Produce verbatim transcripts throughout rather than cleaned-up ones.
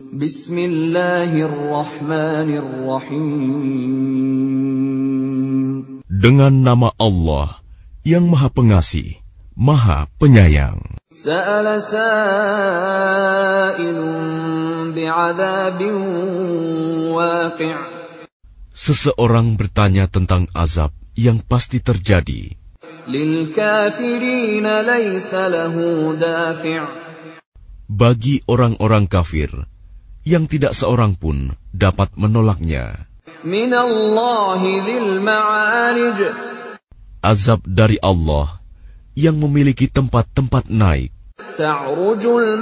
Bismillahirrahmanirrahim. Dengan nama Allah yang Maha Pengasih, Maha Penyayang. Sa'ala sa'ilun bi'adzabin waqi'. Seseorang bertanya tentang azab yang pasti terjadi. Lil kafirina laysa lahu dafi'. Bagi orang-orang kafir yang tidak seorang pun dapat menolaknya. Minallahi dzil ma'arij. Azab dari Allah yang memiliki tempat-tempat naik. Ta'rujul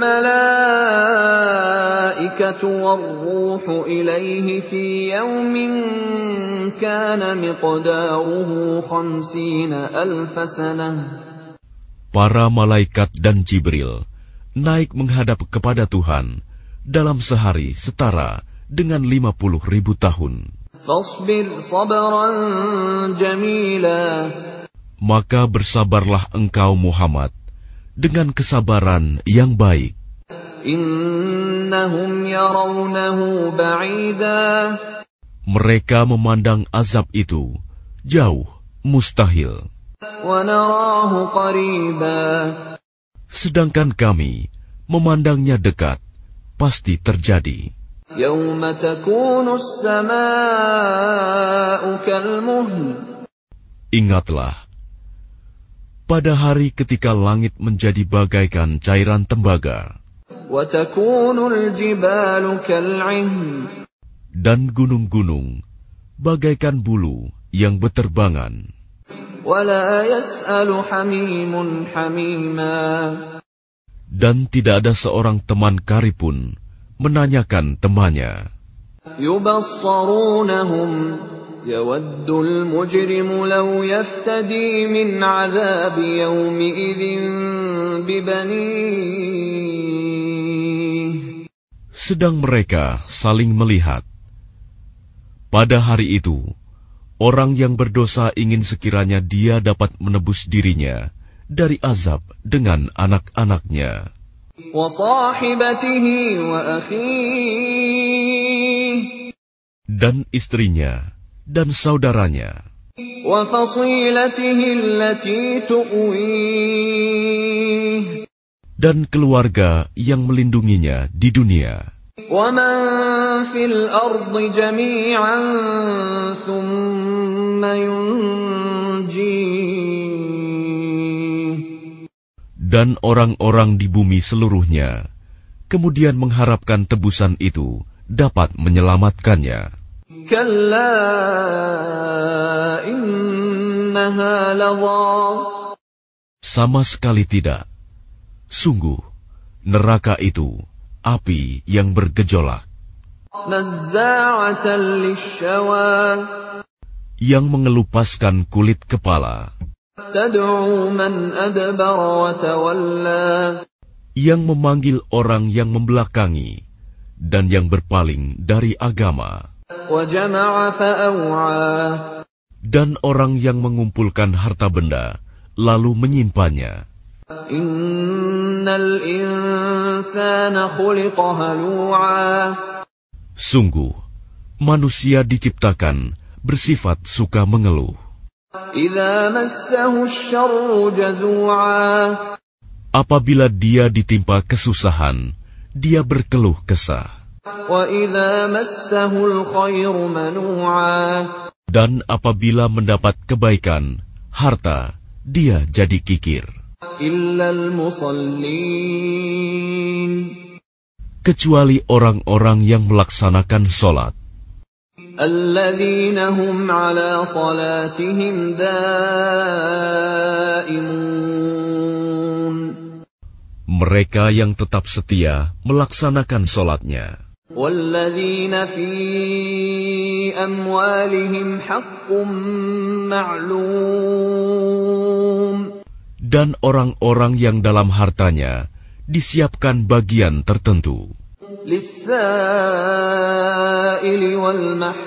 malaikatu war-ruhu ilaihi fi yawmin kana miqdaruhu khamsina alf sanah. Para malaikat dan Jibril naik menghadap kepada Tuhan dalam sehari setara dengan lima puluh ribu tahun. Fasbir sabran jamila. Maka bersabarlah engkau Muhammad dengan kesabaran yang baik. Innahum yarawnahu ba'ida. Mereka memandang azab itu jauh, mustahil. Wa narahu qariba. Sedangkan kami memandangnya dekat, pasti terjadi. Yawma takunu as-samaa'u kalmuhl. Ingatlah, pada hari ketika langit menjadi bagaikan cairan tembaga. Wa takunul jibalu kal'ihn. Dan gunung-gunung bagaikan bulu yang beterbangan. Wa la yas'alu hamimun hamima. Dan tidak ada seorang teman karib pun menanyakan temannya. Yubassarunahum yawaddul mujrimu law yaftadi min 'adzabi yawmi idzin bibanih. Sedang mereka saling melihat. Pada hari itu, orang yang berdosa ingin sekiranya dia dapat menebus dirinya dari azab dengan anak-anaknya. Wa sahibatihi wa akhihi. Dan istrinya dan saudaranya. Wa fasilatihi allati tu'wih. Dan keluarga yang melindunginya di dunia. Wa man fil ardi jami'an thumma yunjih. Dan orang-orang di bumi seluruhnya kemudian mengharapkan tebusan itu dapat menyelamatkannya. Kalla innaha ladha. Sama sekali tidak. Sungguh, neraka itu api yang bergejolak. Nazza'atan lishawa. Yang mengelupaskan kulit kepala. Tad'u man adbara wa tawalla. Yang memanggil orang yang membelakangi dan yang berpaling dari agama. Wa jama'a fa'aw'a. Dan orang yang mengumpulkan harta benda lalu menyimpannya. Innal insana khuliqa halu'a. Sungguh, manusia diciptakan bersifat suka mengeluh. Idza massahu asy-syarru jazu'a. Apabila dia ditimpa kesusahan, dia berkeluh kesah. Wa idza massahu al-khairu manu'a. Dan apabila mendapat kebaikan, harta, dia jadi kikir. Illal musallin. Kecuali orang-orang yang melaksanakan sholat. Alladzina hum ala salatihim daimun. Mereka yang tetap setia melaksanakan sholatnya. Walladzina fi amwalihim haqqun ma'lum. Dan orang-orang yang dalam hartanya disiapkan bagian tertentu. Lis-sa'ili wal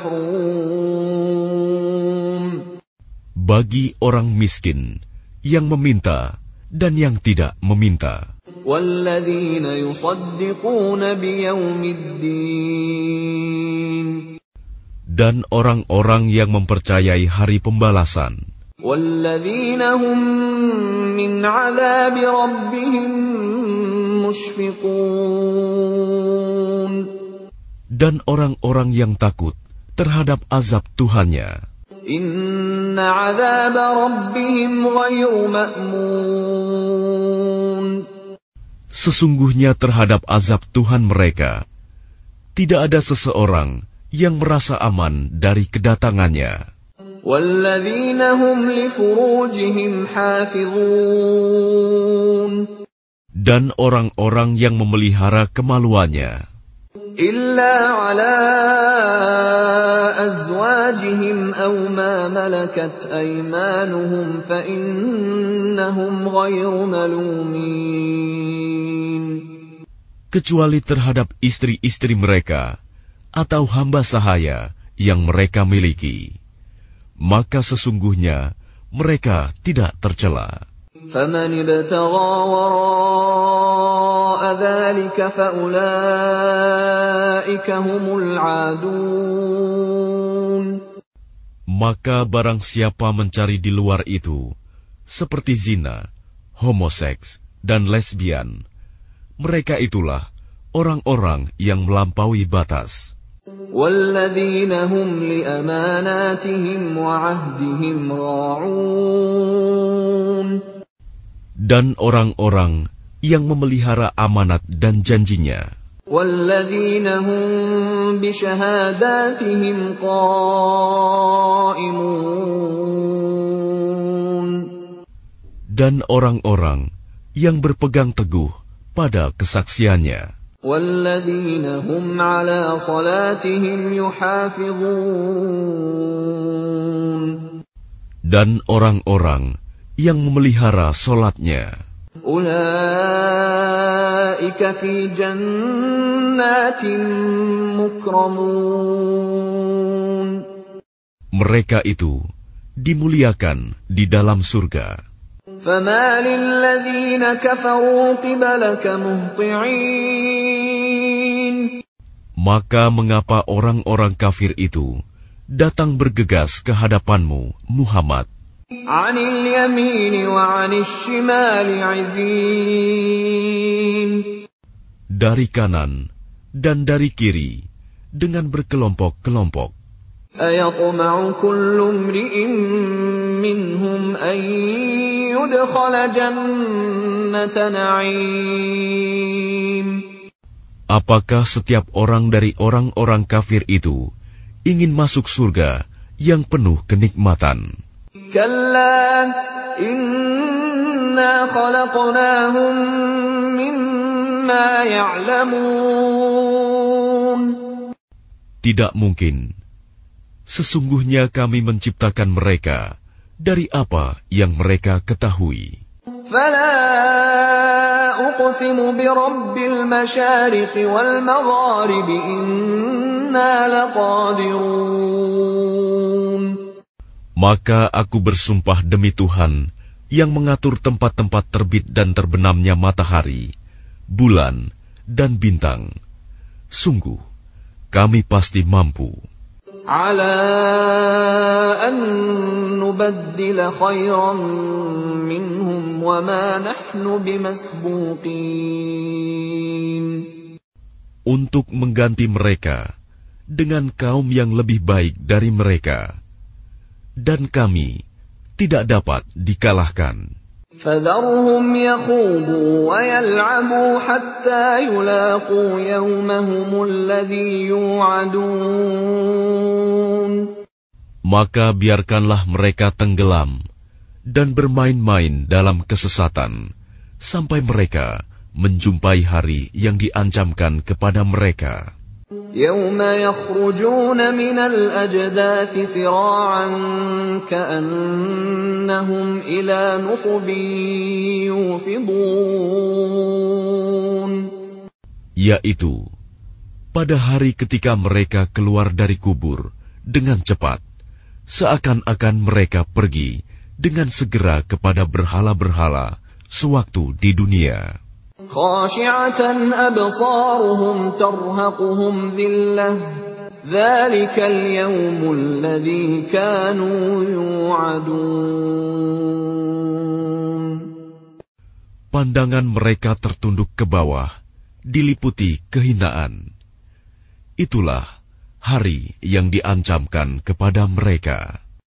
mahrum. Bagi orang miskin yang meminta dan yang tidak meminta. وَالَّذِينَ يُصَدِّقُونَ بِيَوْمِ الدِّينِ Dan orang-orang yang mempercayai hari pembalasan. وَالَّذِينَ هُمْ مِنْ عَذَابِ رَبِّهِمْ مُشْفِقُونَ Dan orang-orang yang takut terhadap azab Tuhannya. إِنَّ عَذَابَ رَبِّهِمْ غَيْرُ مَأْمُونٍ Sesungguhnya terhadap azab Tuhan mereka, tidak ada seseorang yang merasa aman dari kedatangannya. وَالَّذِينَ هُمْ لِفُرُوجِهِمْ حَافِظُونَ Dan orang-orang yang memelihara kemaluannya, إِلَّا عَلَىٰ أَزْوَاجِهِمْ أَوْ مَا مَلَكَتْ أَيْمَانُهُمْ فَإِنَّهُمْ غَيْرُ مَلُومِينَ kecuali terhadap istri-istri mereka atau hamba sahaya yang mereka miliki, maka sesungguhnya mereka tidak tercela. فَمَنِ ابْتَغَىٰ وَرَاءَ ذَٰلِكَ فَأُولَٰئِكَ هُمُ الْعَادُونَ Maka barang siapa mencari di luar itu, seperti zina, homoseks, dan lesbian, mereka itulah orang-orang yang melampaui batas. وَالَّذِينَ هُمْ لِأَمَانَاتِهِمْ وَعَهْدِهِمْ رَاعُونَ Dan orang-orang yang memelihara amanat dan janjinya. وَالَّذِينَ هُمْ بِشَهَادَاتِهِمْ قَائِمُونَ Dan orang-orang yang berpegang teguh pada kesaksiannya. وَالَّذِينَ هُمْ عَلَىٰ صَلَاتِهِمْ يُحَافِظُونَ Dan orang-orang yang memelihara solatnya. أُولَٰئِكَ فِي جَنَّاتٍ مُّكْرَمُونَ Mereka itu dimuliakan di dalam surga. فَمَالِ الَّذِينَ كَفَرُوا قِبَلَكَ مُهْطِعِينَ Maka mengapa orang-orang kafir itu datang bergegas ke hadapanmu, Muhammad? عَنِ الْيَمِينِ وَعَنِ الشِّمَالِ عِزِينَ Dari kanan dan dari kiri dengan berkelompok-kelompok. أَيَطْمَعُ كُلُّ امْرِئٍ مِّنْهُمْ أَن يُدْخَلَ جَنَّةَ نَعِيمٍ Apakah setiap orang dari orang-orang kafir itu ingin masuk surga yang penuh kenikmatan? كَلَّا إِنَّا خَلَقْنَاهُم مِّمَّا يَعْلَمُونَ Tidak mungkin. Sesungguhnya kami menciptakan mereka dari apa yang mereka ketahui. فَلَا أُقْسِمُ بِرَبِّ الْمَشَارِقِ وَالْمَغَارِبِ إِنَّا لَقَادِرُونَ Maka aku bersumpah demi Tuhan yang mengatur tempat-tempat terbit dan terbenamnya matahari, bulan, dan bintang. Sungguh, kami pasti mampu. عَلَىٰ أَن نُّبَدِّلَ خَيْرًا مِّنْهُمْ وَمَا نَحْنُ بِمَسْبُوقِينَ Untuk mengganti mereka dengan kaum yang lebih baik dari mereka. Dan kami tidak dapat dikalahkan. فَذَرْهُمْ يَخُوضُوا وَيَلْعَبُوا حَتَّىٰ يُلَاقُوا يَوْمَهُمُ الَّذِي يُوعَدُونَ Maka biarkanlah mereka tenggelam dan bermain-main dalam kesesatan sampai mereka menjumpai hari yang diancamkan kepada mereka. يَوْمَ يَخْرُجُونَ مِنَ الْأَجْدَاثِ سِرَاعًا كَأَنَّهُمْ إِلَىٰ نُصُبٍ يُوفِضُونَ Yaitu, pada hari ketika mereka keluar dari kubur dengan cepat, seakan-akan mereka pergi dengan segera kepada berhala-berhala sewaktu di dunia. خاشعة أبصارهم ترهقهم ذلة ذلك اليوم الذي كانوا يوعدون. Pandangan mereka tertunduk ke bawah, diliputi kehinaan. Itulah hari yang diancamkan kepada mereka.